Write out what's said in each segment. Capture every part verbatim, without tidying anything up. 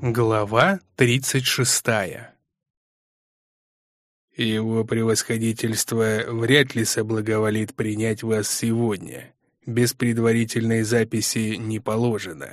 Глава тридцать шестая. «Его превосходительство вряд ли соблаговолит принять вас сегодня. Без предварительной записи не положено».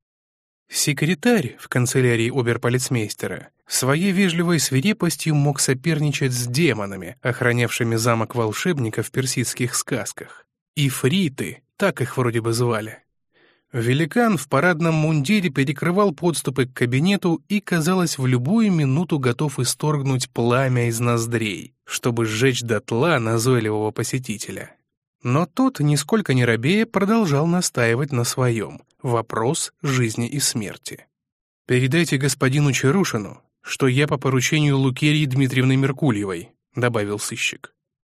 Секретарь в канцелярии оберполицмейстера своей вежливой свирепостью мог соперничать с демонами, охранявшими замок волшебника в персидских сказках. Ифриты, так их вроде бы звали. Великан в парадном мундире перекрывал подступы к кабинету и, казалось, в любую минуту готов исторгнуть пламя из ноздрей, чтобы сжечь дотла назойливого посетителя. Но тот, нисколько не робея, продолжал настаивать на своем. Вопрос жизни и смерти. «Передайте господину Чарушину, что я по поручению Лукерьи Дмитриевны Меркульевой», — добавил сыщик.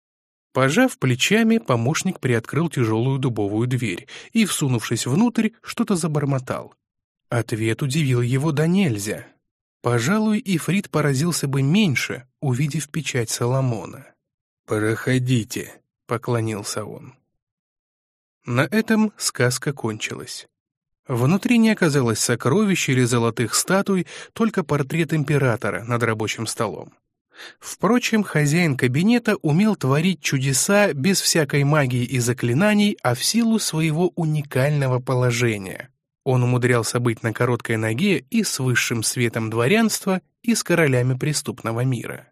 Пожав плечами, помощник приоткрыл тяжелую дубовую дверь и, всунувшись внутрь, что-то забормотал. Ответ удивил его до нельзя. Пожалуй, Ифрит поразился бы меньше, увидев печать Соломона. «Проходите», — поклонился он. На этом сказка кончилась. Внутри не оказалось сокровищ или золотых статуй, только портрет императора над рабочим столом. Впрочем, хозяин кабинета умел творить чудеса без всякой магии и заклинаний, а в силу своего уникального положения. Он умудрялся быть на короткой ноге и с высшим светом дворянства, и с королями преступного мира.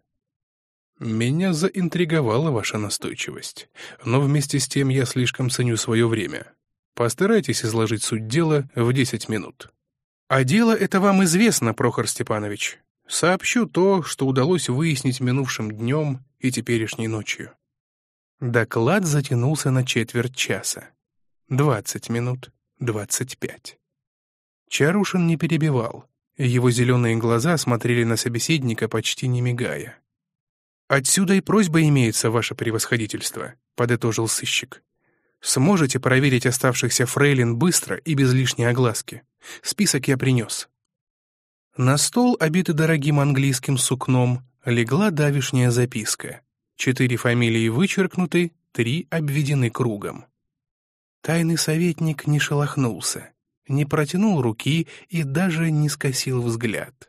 «Меня заинтриговала ваша настойчивость, но вместе с тем я слишком ценю свое время. Постарайтесь изложить суть дела в десять минут». «А дело это вам известно, Прохор Степанович. Сообщу то, что удалось выяснить минувшим днем и теперешней ночью». Доклад затянулся на четверть часа. Двадцать минут, двадцать пять. Чарушин не перебивал. Его зеленые глаза смотрели на собеседника, почти не мигая. «Отсюда и просьба имеется, ваше превосходительство», — подытожил сыщик. «Сможете проверить оставшихся фрейлин быстро и без лишней огласки? Список я принес». На стол, обитый дорогим английским сукном, легла давишняя записка. Четыре фамилии вычеркнуты, три обведены кругом. Тайный советник не шелохнулся, не протянул руки и даже не скосил взгляд.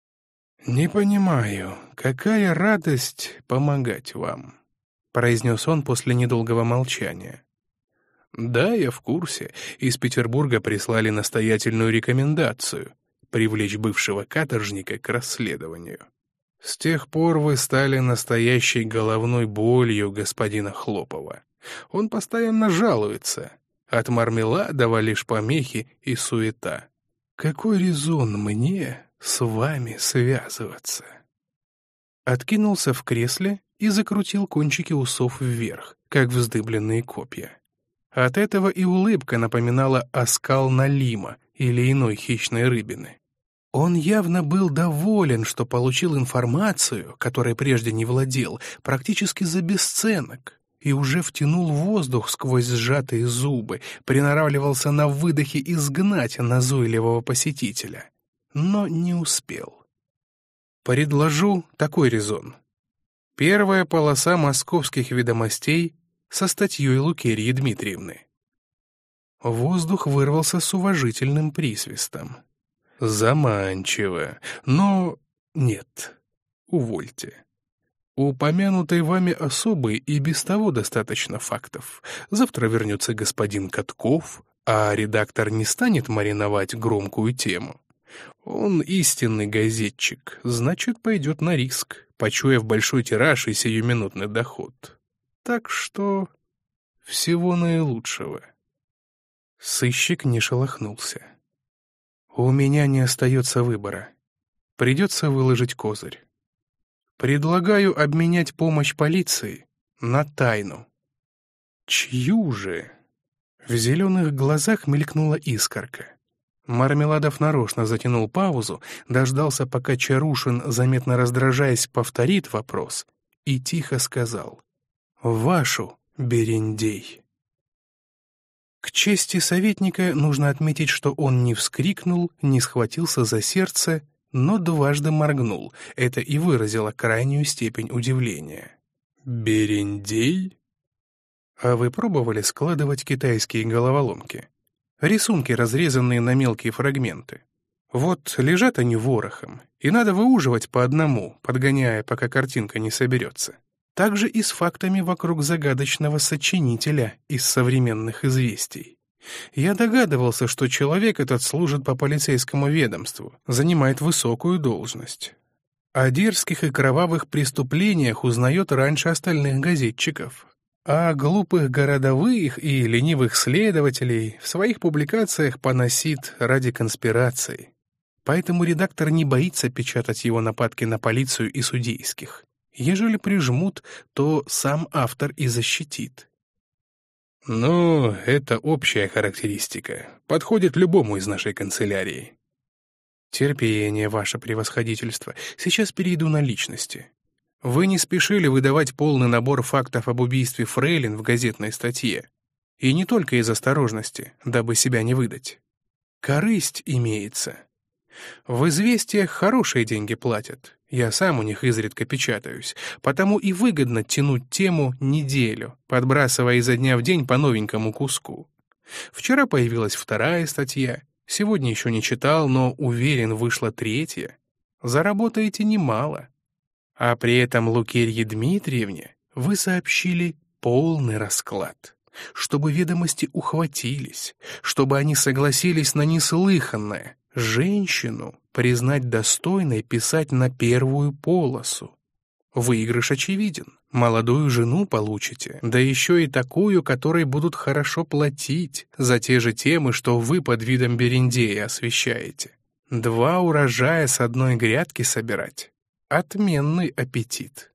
«Не понимаю, какая радость помогать вам», — произнес он после недолгого молчания. «Да, я в курсе. Из Петербурга прислали настоятельную рекомендацию привлечь бывшего каторжника к расследованию. С тех пор вы стали настоящей головной болью господина Хлопова. Он постоянно жалуется. От Мармеладова лишь помехи и суета. Какой резон мне с вами связываться?» Откинулся в кресле и закрутил кончики усов вверх, как вздыбленные копья. От этого и улыбка напоминала оскал налима или иной хищной рыбины. Он явно был доволен, что получил информацию, которой прежде не владел, практически за бесценок, и уже втянул воздух сквозь сжатые зубы, приноравливался на выдохе изгнать назойливого посетителя. Но не успел. Предложу такой резон. Первая полоса московских ведомостей со статьей Лукерьи Дмитриевны. Воздух вырвался с уважительным присвистом. Заманчиво, но нет, увольте. У упомянутой вами особы и без того достаточно фактов. Завтра вернется господин Катков, а редактор не станет мариновать громкую тему. Он истинный газетчик, значит, пойдет на риск, почуяв большой тираж и сиюминутный доход. Так что всего наилучшего. Сыщик не шелохнулся. «У меня не остается выбора. Придется выложить козырь. Предлагаю обменять помощь полиции на тайну». «Чью же?» В зеленых глазах мелькнула искорка. Мармеладов нарочно затянул паузу, дождался, пока Чарушин, заметно раздражаясь, повторит вопрос, и тихо сказал: «Вашу, Берендей». К чести советника нужно отметить, что он не вскрикнул, не схватился за сердце, но дважды моргнул. Это и выразило крайнюю степень удивления. «Берендей?» А вы пробовали складывать китайские головоломки? Рисунки, разрезанные на мелкие фрагменты. Вот лежат они ворохом, и надо выуживать по одному, подгоняя, пока картинка не соберется. Так же и с фактами вокруг загадочного сочинителя из современных известий. Я догадывался, что человек этот служит по полицейскому ведомству, занимает высокую должность. О дерзких и кровавых преступлениях узнает раньше остальных газетчиков. А глупых городовых и ленивых следователей в своих публикациях поносит ради конспирации. Поэтому редактор не боится печатать его нападки на полицию и судейских. Ежели прижмут, то сам автор и защитит. Ну, это общая характеристика. Подходит любому из нашей канцелярии. Терпение, ваше превосходительство. Сейчас перейду на личности. Вы не спешили выдавать полный набор фактов об убийстве фрейлин в газетной статье. И не только из осторожности, дабы себя не выдать. Корысть имеется. В известиях хорошие деньги платят. Я сам у них изредка печатаюсь. Потому и выгодно тянуть тему неделю, подбрасывая изо дня в день по новенькому куску. Вчера появилась вторая статья. Сегодня еще не читал, но, уверен, вышла третья. Заработаете немало. А при этом Лукерье Дмитриевне вы сообщили полный расклад. Чтобы ведомости ухватились, чтобы они согласились на неслыханное. Женщину признать достойной писать на первую полосу. Выигрыш очевиден. Молодую жену получите, да еще и такую, которой будут хорошо платить за те же темы, что вы под видом Берендея освещаете. Два урожая с одной грядки собирать. Отменный аппетит.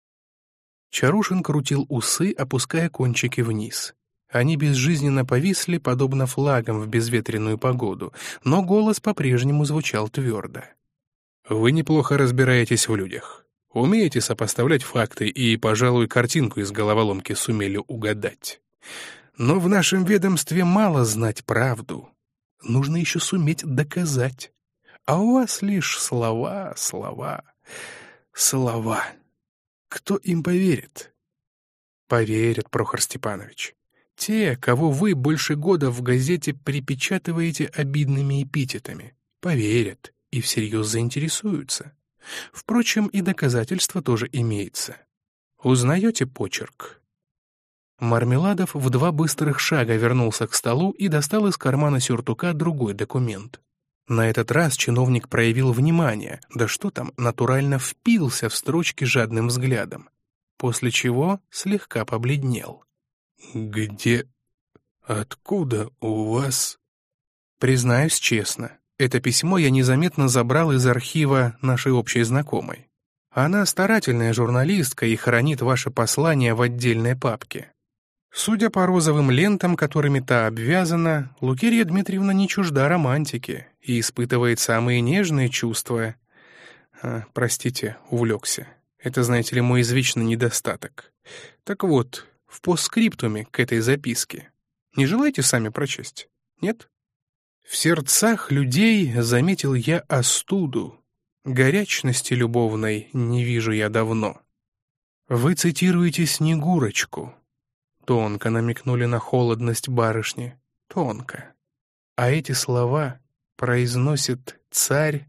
Чарушин крутил усы, опуская кончики вниз. Они безжизненно повисли, подобно флагам в безветренную погоду, но голос по-прежнему звучал твердо. «Вы неплохо разбираетесь в людях. Умеете сопоставлять факты и, пожалуй, картинку из головоломки сумели угадать. Но в нашем ведомстве мало знать правду. Нужно еще суметь доказать. А у вас лишь слова, слова, слова. Кто им поверит?» «Поверят, Прохор Степанович. Те, кого вы больше года в газете припечатываете обидными эпитетами, поверят и всерьез заинтересуются. Впрочем, и доказательства тоже имеется. Узнаете почерк?» Мармеладов в два быстрых шага вернулся к столу и достал из кармана сюртука другой документ. На этот раз чиновник проявил внимание, да что там, натурально впился в строчки жадным взглядом, после чего слегка побледнел. «Где? Откуда у вас?» Признаюсь честно, это письмо я незаметно забрал из архива нашей общей знакомой. Она старательная журналистка и хранит ваше послание в отдельной папке. Судя по розовым лентам, которыми та обвязана, Лукерья Дмитриевна не чужда романтики и испытывает самые нежные чувства. А, простите, увлекся. Это, знаете ли, мой извечный недостаток. Так вот, в постскриптуме к этой записке. Не желаете сами прочесть? Нет? В сердцах людей заметил я остуду. Горячности любовной не вижу я давно. Вы цитируете Снегурочку. Тонко намекнули на холодность барышни. Тонко. А эти слова произносит царь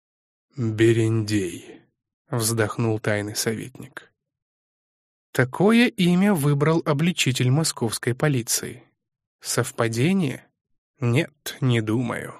Берендей, вздохнул тайный советник. Такое имя выбрал обличитель московской полиции. Совпадение? Нет, не думаю.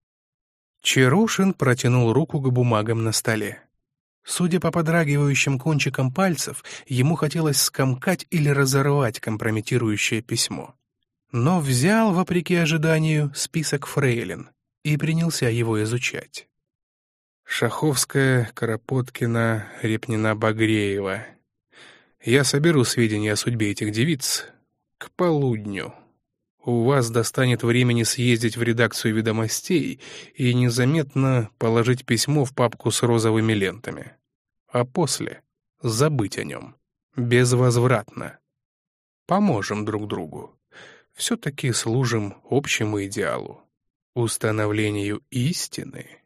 Чарушин протянул руку к бумагам на столе. Судя по подрагивающим кончикам пальцев, ему хотелось скомкать или разорвать компрометирующее письмо. Но взял, вопреки ожиданию, список фрейлин и принялся его изучать. Шаховская, Кропоткина, Репнина-Багреева. Я соберу сведения о судьбе этих девиц к полудню. У вас достанет времени съездить в редакцию «Ведомостей» и незаметно положить письмо в папку с розовыми лентами. А после забыть о нем. Безвозвратно. Поможем друг другу. Все-таки служим общему идеалу. Установлению истины.